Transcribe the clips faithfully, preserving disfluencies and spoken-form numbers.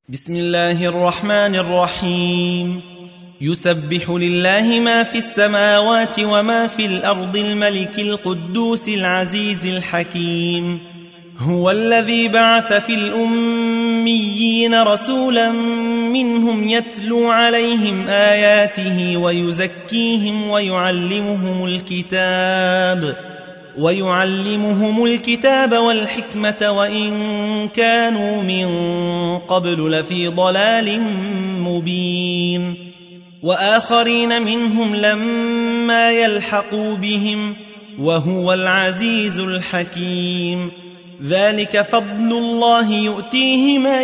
بسم الله الرحمن الرحيم. يسبح لله ما في السماوات وما في الأرض الملك القدوس العزيز الحكيم. هو الذي بعث في الأميين رسولا منهم يتلو عليهم آياته ويزكيهم ويعلمهم الكتاب ويعلمهم الكتاب والحكمة وإن كانوا من قبل لفي ضلال مبين. وآخرين منهم لما يلحقوا بهم وهو العزيز الحكيم. ذلك فضل الله يؤتيه من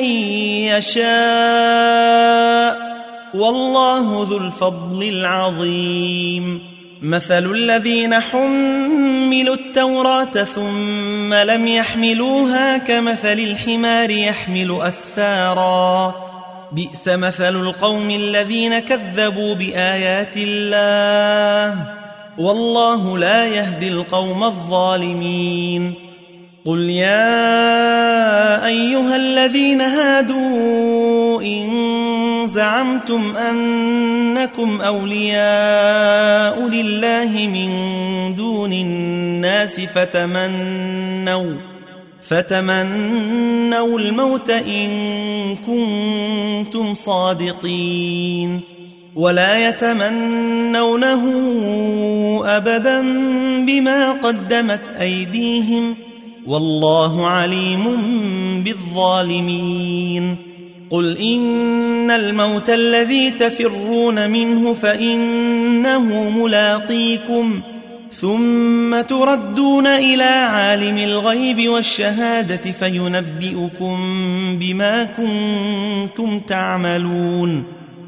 يشاء والله ذو الفضل العظيم. مثل الذين حملوا التوراة ثم لم يحملوها كمثل الحمار يحمل أسفارا بئس مثل القوم الذين كذبوا بآيات الله والله لا يهدي القوم الظالمين. قل يا أيها الذين هادوا إن زعمتم أنكم أولياء لله من دون الناس فتمنوا فتمنوا الموت إن كنتم صادقين ولا يتمنونه أبدا بما قدمت أيديهم والله عليم بالظالمين. قل إن الموت الذي تفرون منه فإنه ملاقيكم ثم تردون إلى عالم الغيب والشهادة فينبئكم بما كنتم تعملون.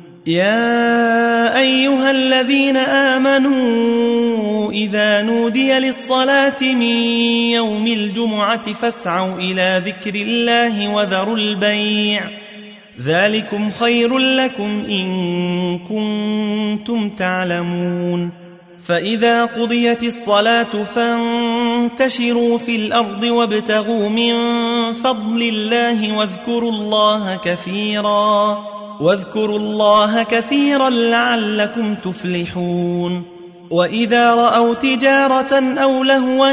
يا أيها الذين آمنوا إذا نودي للصلاة من يوم الجمعة فاسعوا إلى ذكر الله وذروا البيع ذلكم خير لكم إن كنتم تعلمون. فإذا قضيت الصلاة فانتشروا في الأرض وابتغوا من فضل الله واذكروا الله كثيرا واذكروا الله كثيرا لعلكم تفلحون. وإذا رأوا تجارة أو لهوا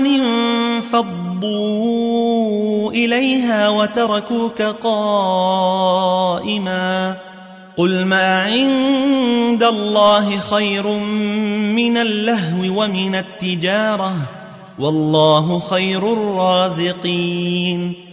انفضوا إليها وتركوك قائما قل ما عند الله خير من اللهو ومن التجارة والله خير الرازقين.